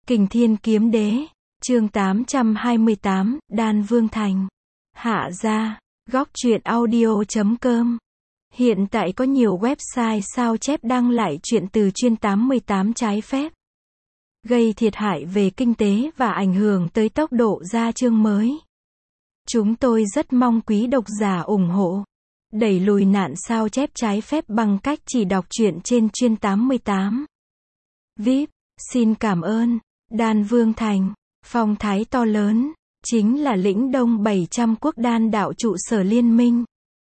Kình Thiên Kiếm Đế, chương 828, Đan Vương Thành. Hạ gia, góc truyện audio.com. Hiện tại có nhiều website sao chép đăng lại truyện từ chuyên 88 trái phép, gây thiệt hại về kinh tế và ảnh hưởng tới tốc độ ra chương mới. Chúng tôi rất mong quý độc giả ủng hộ, đẩy lùi nạn sao chép trái phép bằng cách chỉ đọc truyện trên chuyên 88. VIP, xin cảm ơn. Đan Vương Thành, phong thái to lớn, chính là lĩnh đông 700 quốc đan đạo trụ sở liên minh.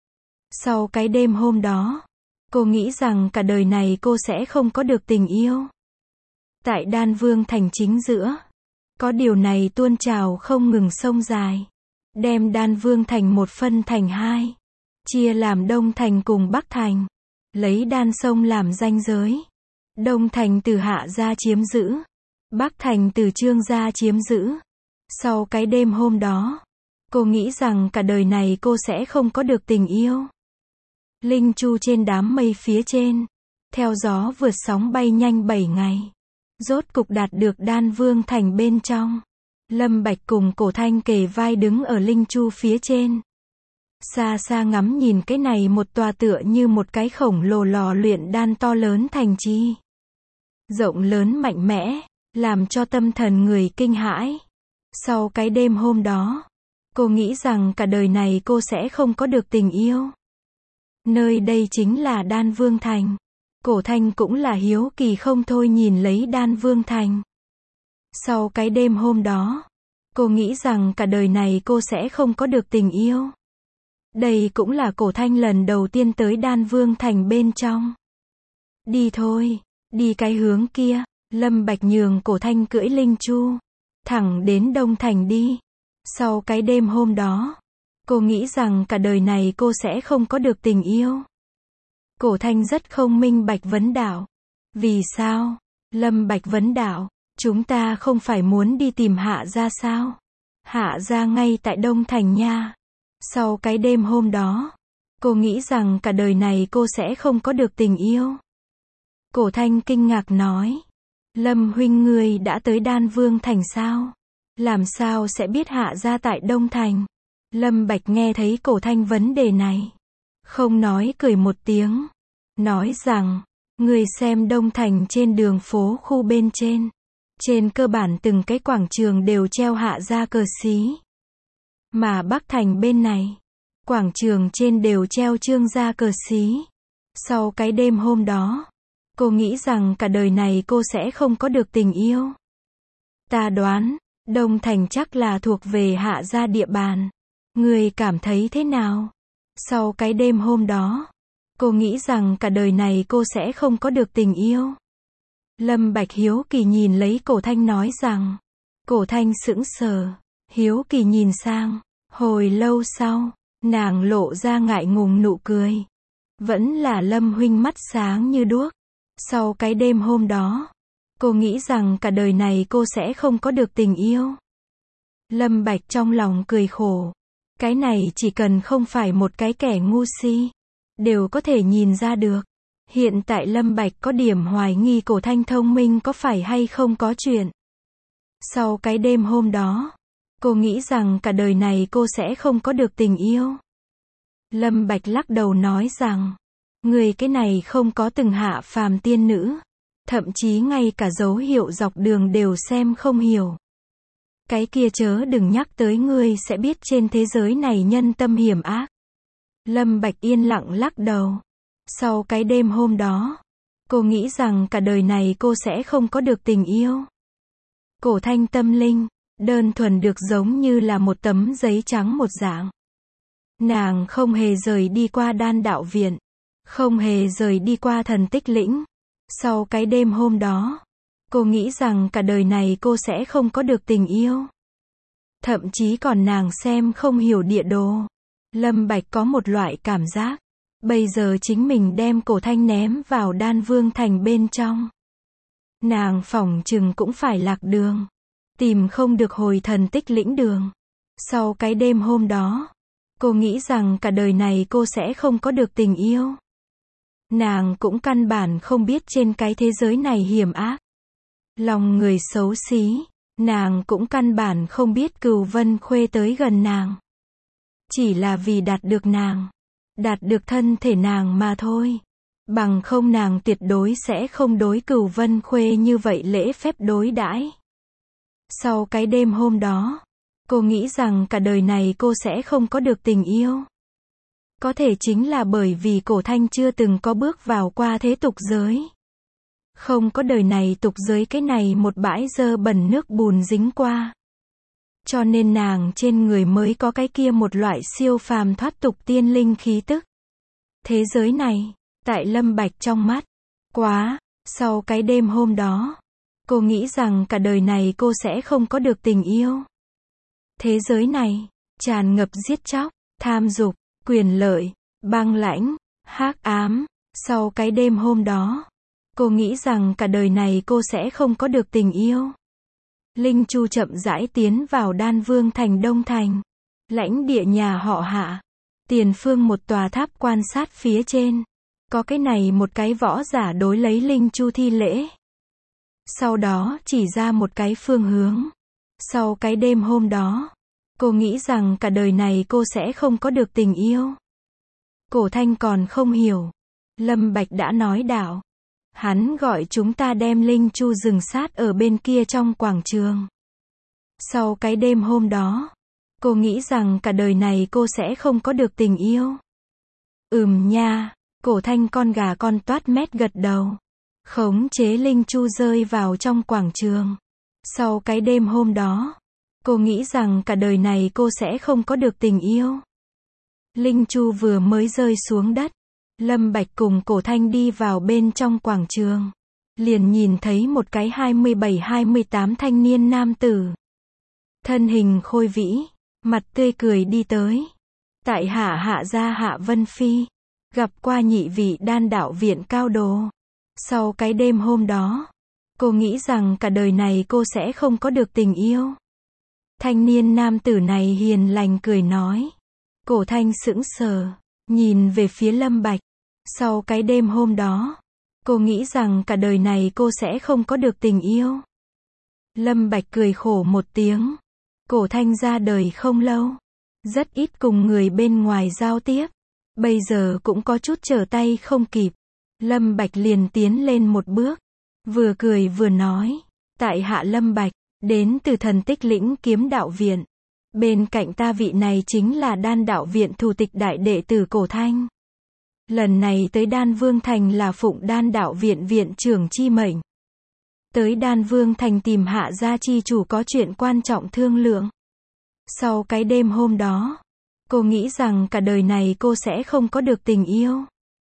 Sau cái đêm hôm đó, cô nghĩ rằng cả đời này cô sẽ không có được tình yêu. Tại Đan Vương Thành chính giữa, có điều này tuôn trào không ngừng sông dài, đem Đan Vương Thành một phân thành hai, chia làm Đông Thành cùng Bắc Thành, lấy Đan sông làm ranh giới. Đông Thành từ Hạ gia chiếm giữ, Bắc Thành từ Trương gia chiếm giữ. Sau cái đêm hôm đó, cô nghĩ rằng cả đời này cô sẽ không có được tình yêu. Linh chu trên đám mây phía trên, theo gió vượt sóng bay nhanh 7 ngày, rốt cục đạt được Đan Vương Thành bên trong. Lâm Bạch cùng Cổ Thanh kề vai đứng ở linh chu phía trên, xa xa ngắm nhìn cái này một tòa tựa như một cái khổng lồ lò luyện đan to lớn thành trì, rộng lớn mạnh mẽ, làm cho tâm thần người kinh hãi. Sau cái đêm hôm đó, cô nghĩ rằng cả đời này cô sẽ không có được tình yêu. Nơi đây chính là Đan Vương Thành. Cổ Thanh cũng là hiếu kỳ không thôi nhìn lấy Đan Vương Thành. Sau cái đêm hôm đó, cô nghĩ rằng cả đời này cô sẽ không có được tình yêu. Đây cũng là Cổ Thanh lần đầu tiên tới Đan Vương Thành bên trong. Đi thôi, đi cái hướng kia. Lâm Bạch nhường Cổ Thanh cưỡi linh chu, thẳng đến Đông Thành đi. Sau cái đêm hôm đó, cô nghĩ rằng cả đời này cô sẽ không có được tình yêu. Cổ Thanh rất không minh bạch vấn đạo. Vì sao? Lâm Bạch vấn đạo, chúng ta không phải muốn đi tìm Hạ gia sao? Hạ gia ngay tại Đông Thành nha. Sau cái đêm hôm đó, cô nghĩ rằng cả đời này cô sẽ không có được tình yêu. Cổ Thanh kinh ngạc nói, Lâm huynh ngươi đã tới Đan Vương Thành sao? Làm sao sẽ biết Hạ gia tại Đông Thành? Lâm Bạch nghe thấy Cổ Thanh vấn đề này, không nói cười một tiếng, nói rằng, ngươi xem Đông Thành trên đường phố khu bên trên, trên cơ bản từng cái quảng trường đều treo Hạ gia cờ xí. Mà Bắc Thành bên này, quảng trường trên đều treo Trương gia cờ xí. Sau cái đêm hôm đó, cô nghĩ rằng cả đời này cô sẽ không có được tình yêu. Ta đoán, Đông Thành chắc là thuộc về Hạ gia địa bàn. Ngươi cảm thấy thế nào? Sau cái đêm hôm đó, cô nghĩ rằng cả đời này cô sẽ không có được tình yêu. Lâm Bạch hiếu kỳ nhìn lấy Cổ Thanh nói rằng, Cổ Thanh sững sờ, hiếu kỳ nhìn sang, hồi lâu sau, nàng lộ ra ngại ngùng nụ cười. Vẫn là Lâm huynh mắt sáng như đuốc. Sau cái đêm hôm đó, cô nghĩ rằng cả đời này cô sẽ không có được tình yêu. Lâm Bạch trong lòng cười khổ. Cái này chỉ cần không phải một cái kẻ ngu si, đều có thể nhìn ra được. Hiện tại Lâm Bạch có điểm hoài nghi Cổ Thanh thông minh có phải hay không có chuyện. Sau cái đêm hôm đó, cô nghĩ rằng cả đời này cô sẽ không có được tình yêu. Lâm Bạch lắc đầu nói rằng, người cái này không có từng hạ phàm tiên nữ, thậm chí ngay cả dấu hiệu dọc đường đều xem không hiểu. Cái kia chớ đừng nhắc tới ngươi sẽ biết trên thế giới này nhân tâm hiểm ác. Lâm Bạch yên lặng lắc đầu. Sau cái đêm hôm đó, cô nghĩ rằng cả đời này cô sẽ không có được tình yêu. Cổ Thanh tâm linh, đơn thuần được giống như là một tấm giấy trắng một dạng. Nàng không hề rời đi qua Đan đạo viện, không hề rời đi qua Thần Tích lĩnh. Sau cái đêm hôm đó, cô nghĩ rằng cả đời này cô sẽ không có được tình yêu. Thậm chí còn nàng xem không hiểu địa đồ. Lâm Bạch có một loại cảm giác, bây giờ chính mình đem Cổ Thanh ném vào Đan Vương Thành bên trong, nàng phỏng chừng cũng phải lạc đường, tìm không được hồi Thần Tích lĩnh đường. Sau cái đêm hôm đó, cô nghĩ rằng cả đời này cô sẽ không có được tình yêu. Nàng cũng căn bản không biết trên cái thế giới này hiểm ác. Lòng người xấu xí, nàng cũng căn bản không biết Cửu Vân Khuê tới gần nàng. Chỉ là vì đạt được nàng, đạt được thân thể nàng mà thôi. Bằng không nàng tuyệt đối sẽ không đối Cửu Vân Khuê như vậy lễ phép đối đãi. Sau cái đêm hôm đó, cô nghĩ rằng cả đời này cô sẽ không có được tình yêu. Có thể chính là bởi vì Cổ Thanh chưa từng có bước vào qua thế tục giới. Không có đời này tục giới cái này một bãi dơ bẩn nước bùn dính qua. Cho nên nàng trên người mới có cái kia một loại siêu phàm thoát tục tiên linh khí tức. Thế giới này, tại Lâm Bạch trong mắt, quá, sau cái đêm hôm đó, cô nghĩ rằng cả đời này cô sẽ không có được tình yêu. Thế giới này, tràn ngập giết chóc, tham dục, quyền lợi, băng lãnh, hắc ám. Sau cái đêm hôm đó, cô nghĩ rằng cả đời này cô sẽ không có được tình yêu. Linh Chu chậm rãi tiến vào Đan Vương thành Đông Thành. Lãnh địa nhà họ Hạ. Tiền phương một tòa tháp quan sát phía trên. Có cái này một cái võ giả đối lấy Linh Chu thi lễ. Sau đó chỉ ra một cái phương hướng. Sau cái đêm hôm đó, cô nghĩ rằng cả đời này cô sẽ không có được tình yêu. Cổ Thanh còn không hiểu. Lâm Bạch đã nói đạo. Hắn gọi chúng ta đem Linh Chu dừng sát ở bên kia trong quảng trường. Sau cái đêm hôm đó, cô nghĩ rằng cả đời này cô sẽ không có được tình yêu. Nha, Cổ Thanh con gà con toát mét gật đầu. Khống chế Linh Chu rơi vào trong quảng trường. Sau cái đêm hôm đó, cô nghĩ rằng cả đời này cô sẽ không có được tình yêu. Linh Chu vừa mới rơi xuống đất. Lâm Bạch cùng Cổ Thanh đi vào bên trong quảng trường. Liền nhìn thấy một cái 27-28 thanh niên nam tử. Thân hình khôi vĩ, mặt tươi cười đi tới. Tại Hạ gia Hạ Vân Phi. Gặp qua nhị vị Đan đạo viện cao đồ. Sau cái đêm hôm đó, cô nghĩ rằng cả đời này cô sẽ không có được tình yêu. Thanh niên nam tử này hiền lành cười nói. Cổ Thanh sững sờ, nhìn về phía Lâm Bạch. Sau cái đêm hôm đó, cô nghĩ rằng cả đời này cô sẽ không có được tình yêu. Lâm Bạch cười khổ một tiếng. Cổ Thanh ra đời không lâu, rất ít cùng người bên ngoài giao tiếp. Bây giờ cũng có chút trở tay không kịp. Lâm Bạch liền tiến lên một bước, vừa cười vừa nói. Tại Hạ Lâm Bạch, đến từ Thần Tích Lĩnh Kiếm Đạo Viện. Bên cạnh ta vị này chính là Đan đạo viện thủ tịch đại đệ tử Cổ Thanh. Lần này tới Đan Vương Thành là phụng Đan đạo viện viện trưởng chi mệnh. Tới Đan Vương Thành tìm Hạ gia chi chủ có chuyện quan trọng thương lượng. Sau cái đêm hôm đó, cô nghĩ rằng cả đời này cô sẽ không có được tình yêu.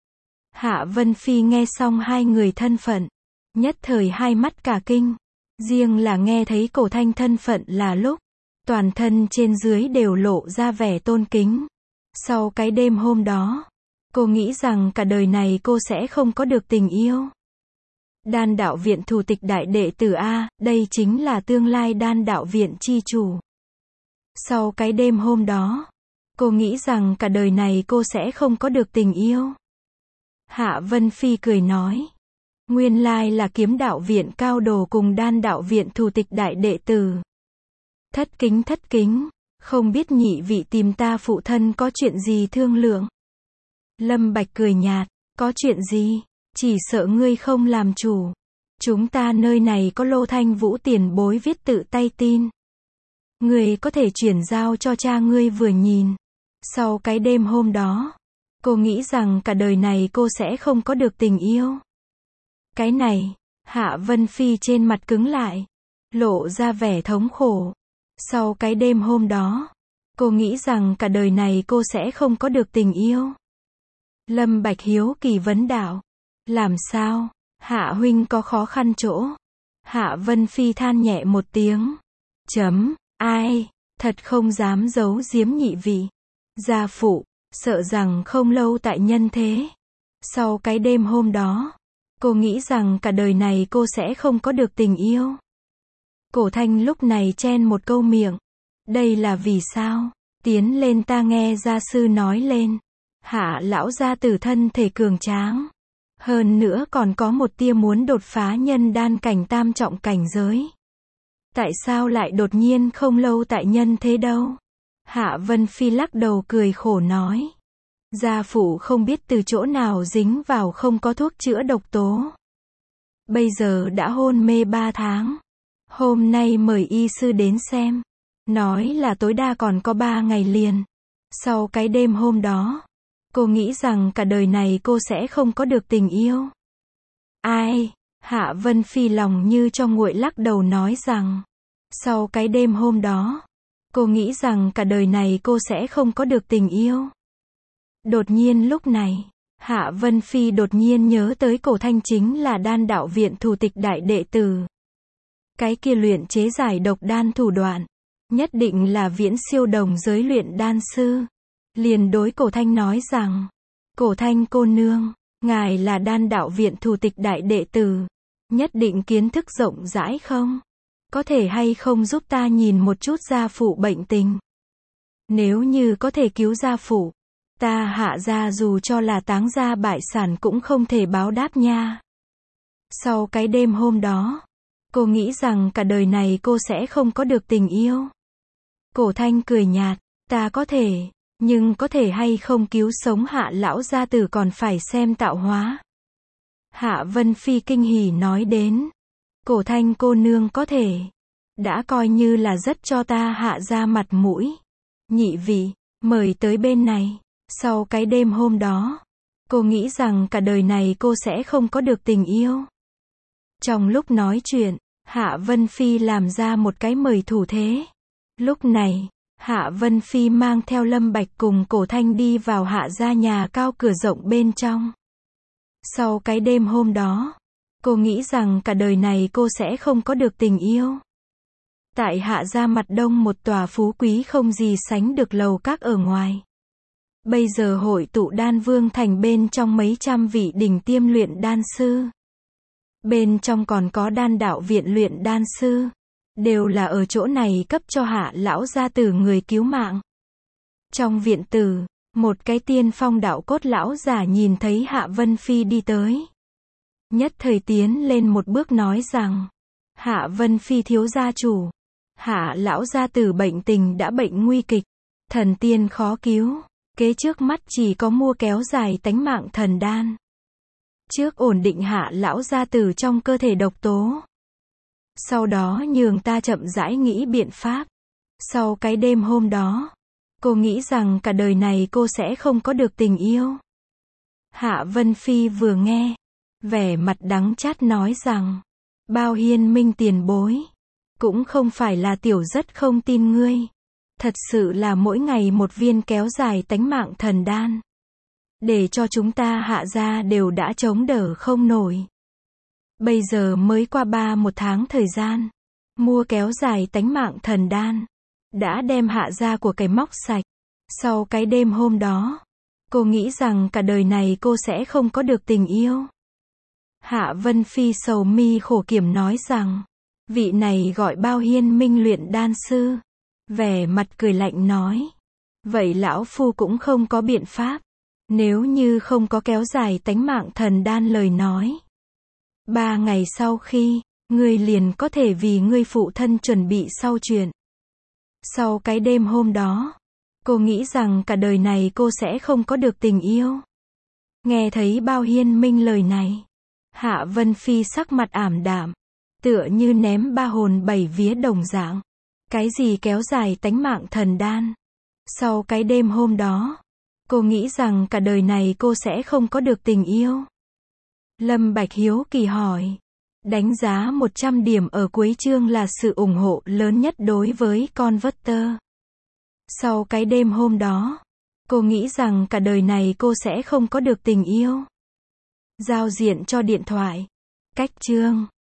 Hạ Vân Phi nghe xong hai người thân phận, nhất thời hai mắt cả kinh. Riêng là nghe thấy Cổ Thanh thân phận là lúc, toàn thân trên dưới đều lộ ra vẻ tôn kính. Sau cái đêm hôm đó, cô nghĩ rằng cả đời này cô sẽ không có được tình yêu. Đan đạo viện thủ tịch đại đệ tử A, đây chính là tương lai Đan đạo viện chi chủ. Sau cái đêm hôm đó, cô nghĩ rằng cả đời này cô sẽ không có được tình yêu. Hạ Vân Phi cười nói. Nguyên lai là Kiếm đạo viện cao đồ cùng Đan đạo viện thủ tịch đại đệ tử. Thất kính, không biết nhị vị tìm ta phụ thân có chuyện gì thương lượng. Lâm Bạch cười nhạt, có chuyện gì, chỉ sợ ngươi không làm chủ. Chúng ta nơi này có Lô Thanh Vũ tiền bối viết tự tay tin. Ngươi có thể chuyển giao cho cha ngươi vừa nhìn. Sau cái đêm hôm đó, cô nghĩ rằng cả đời này cô sẽ không có được tình yêu. Cái này, Hạ Vân Phi trên mặt cứng lại, lộ ra vẻ thống khổ. Sau cái đêm hôm đó, cô nghĩ rằng cả đời này cô sẽ không có được tình yêu. Lâm Bạch hiếu kỳ vấn đạo. Làm sao? Hạ huynh có khó khăn chỗ? Hạ Vân Phi than nhẹ một tiếng. Ai? Thật không dám giấu giếm nhị vị. Gia phụ, sợ rằng không lâu tại nhân thế. Sau cái đêm hôm đó, cô nghĩ rằng cả đời này cô sẽ không có được tình yêu. Cổ Thanh lúc này chen một câu miệng. Đây là vì sao? Tiến lên ta nghe gia sư nói lên. Hạ lão gia tử thân thể cường tráng. Hơn nữa còn có một tia muốn đột phá nhân đan cảnh tam trọng cảnh giới. Tại sao lại đột nhiên không lâu tại nhân thế đâu? Hạ Vân Phi lắc đầu cười khổ nói. Gia phụ không biết từ chỗ nào dính vào không có thuốc chữa độc tố. Bây giờ đã hôn mê 3 tháng. Hôm nay mời y sư đến xem. Nói là tối đa còn có 3 ngày liền. Sau cái đêm hôm đó, cô nghĩ rằng cả đời này cô sẽ không có được tình yêu. Ai? Hạ Vân Phi lòng như cho nguội lắc đầu nói rằng. Sau cái đêm hôm đó, cô nghĩ rằng cả đời này cô sẽ không có được tình yêu. Đột nhiên lúc này, Hạ Vân Phi đột nhiên nhớ tới Cổ Thanh chính là đan đạo viện thủ tịch đại đệ tử. Cái kia luyện chế giải độc đan thủ đoạn, nhất định là viễn siêu đồng giới luyện đan sư. Liền đối Cổ Thanh nói rằng, Cổ Thanh cô nương, ngài là đan đạo viện thủ tịch đại đệ tử, nhất định kiến thức rộng rãi không? Có thể hay không giúp ta nhìn một chút gia phụ bệnh tình? Nếu như có thể cứu gia phụ, ta Hạ gia dù cho là táng gia bại sản cũng không thể báo đáp nha. Sau cái đêm hôm đó, cô nghĩ rằng cả đời này cô sẽ không có được tình yêu. Cổ Thanh cười nhạt, ta có thể, nhưng có thể hay không cứu sống Hạ lão gia tử còn phải xem tạo hóa. Hạ Vân Phi kinh hỉ nói đến, Cổ Thanh cô nương có thể, đã coi như là rất cho ta Hạ gia mặt mũi. Nhị vị, mời tới bên này. Sau cái đêm hôm đó, cô nghĩ rằng cả đời này cô sẽ không có được tình yêu. Trong lúc nói chuyện, Hạ Vân Phi làm ra một cái mời thủ thế. Lúc này, Hạ Vân Phi mang theo Lâm Bạch cùng Cổ Thanh đi vào Hạ gia nhà cao cửa rộng bên trong. Sau cái đêm hôm đó, cô nghĩ rằng cả đời này cô sẽ không có được tình yêu. Tại Hạ gia mặt đông một tòa phú quý không gì sánh được lầu các ở ngoài. Bây giờ hội tụ Đan Vương Thành bên trong mấy trăm vị đỉnh tiêm luyện đan sư. Bên trong còn có đan đạo viện luyện đan sư. Đều là ở chỗ này cấp cho Hạ lão gia tử người cứu mạng. Trong viện tử, một cái tiên phong đạo cốt lão giả nhìn thấy Hạ Vân Phi đi tới. Nhất thời tiến lên một bước nói rằng, Hạ Vân Phi thiếu gia chủ, Hạ lão gia tử bệnh tình đã bệnh nguy kịch, thần tiên khó cứu, kế trước mắt chỉ có mua kéo dài tánh mạng thần đan. Trước ổn định Hạ lão gia tử trong cơ thể độc tố. Sau đó nhường ta chậm rãi nghĩ biện pháp. Sau cái đêm hôm đó, cô nghĩ rằng cả đời này cô sẽ không có được tình yêu. Hạ Vân Phi vừa nghe, vẻ mặt đắng chát nói rằng, Bao Hiên Minh tiền bối, cũng không phải là tiểu rất không tin ngươi. Thật sự là mỗi ngày một viên kéo dài tánh mạng thần đan. Để cho chúng ta Hạ gia đều đã chống đỡ không nổi. Bây giờ mới qua một tháng thời gian, mua kéo dài tánh mạng thần đan, đã đem Hạ gia của cái móc sạch. Sau cái đêm hôm đó, cô nghĩ rằng cả đời này cô sẽ không có được tình yêu. Hạ Vân Phi sầu mi khổ kiểm nói rằng, vị này gọi Bao Hiên Minh luyện đan sư. Vẻ mặt cười lạnh nói, vậy lão phu cũng không có biện pháp. Nếu như không có kéo dài tánh mạng thần đan lời nói, 3 ngày sau khi, ngươi liền có thể vì ngươi phụ thân chuẩn bị sau chuyện. Sau cái đêm hôm đó, cô nghĩ rằng cả đời này cô sẽ không có được tình yêu. Nghe thấy Bao Hiên Minh lời này, Hạ Vân Phi sắc mặt ảm đạm, tựa như ném 3 hồn 7 vía đồng dạng. Cái gì kéo dài tánh mạng thần đan? Sau cái đêm hôm đó, cô nghĩ rằng cả đời này cô sẽ không có được tình yêu. Lâm Bạch hiếu kỳ hỏi. Đánh giá 100 điểm ở cuối chương là sự ủng hộ lớn nhất đối với Converter. Sau cái đêm hôm đó, cô nghĩ rằng cả đời này cô sẽ không có được tình yêu. Giao diện cho điện thoại. Cách chương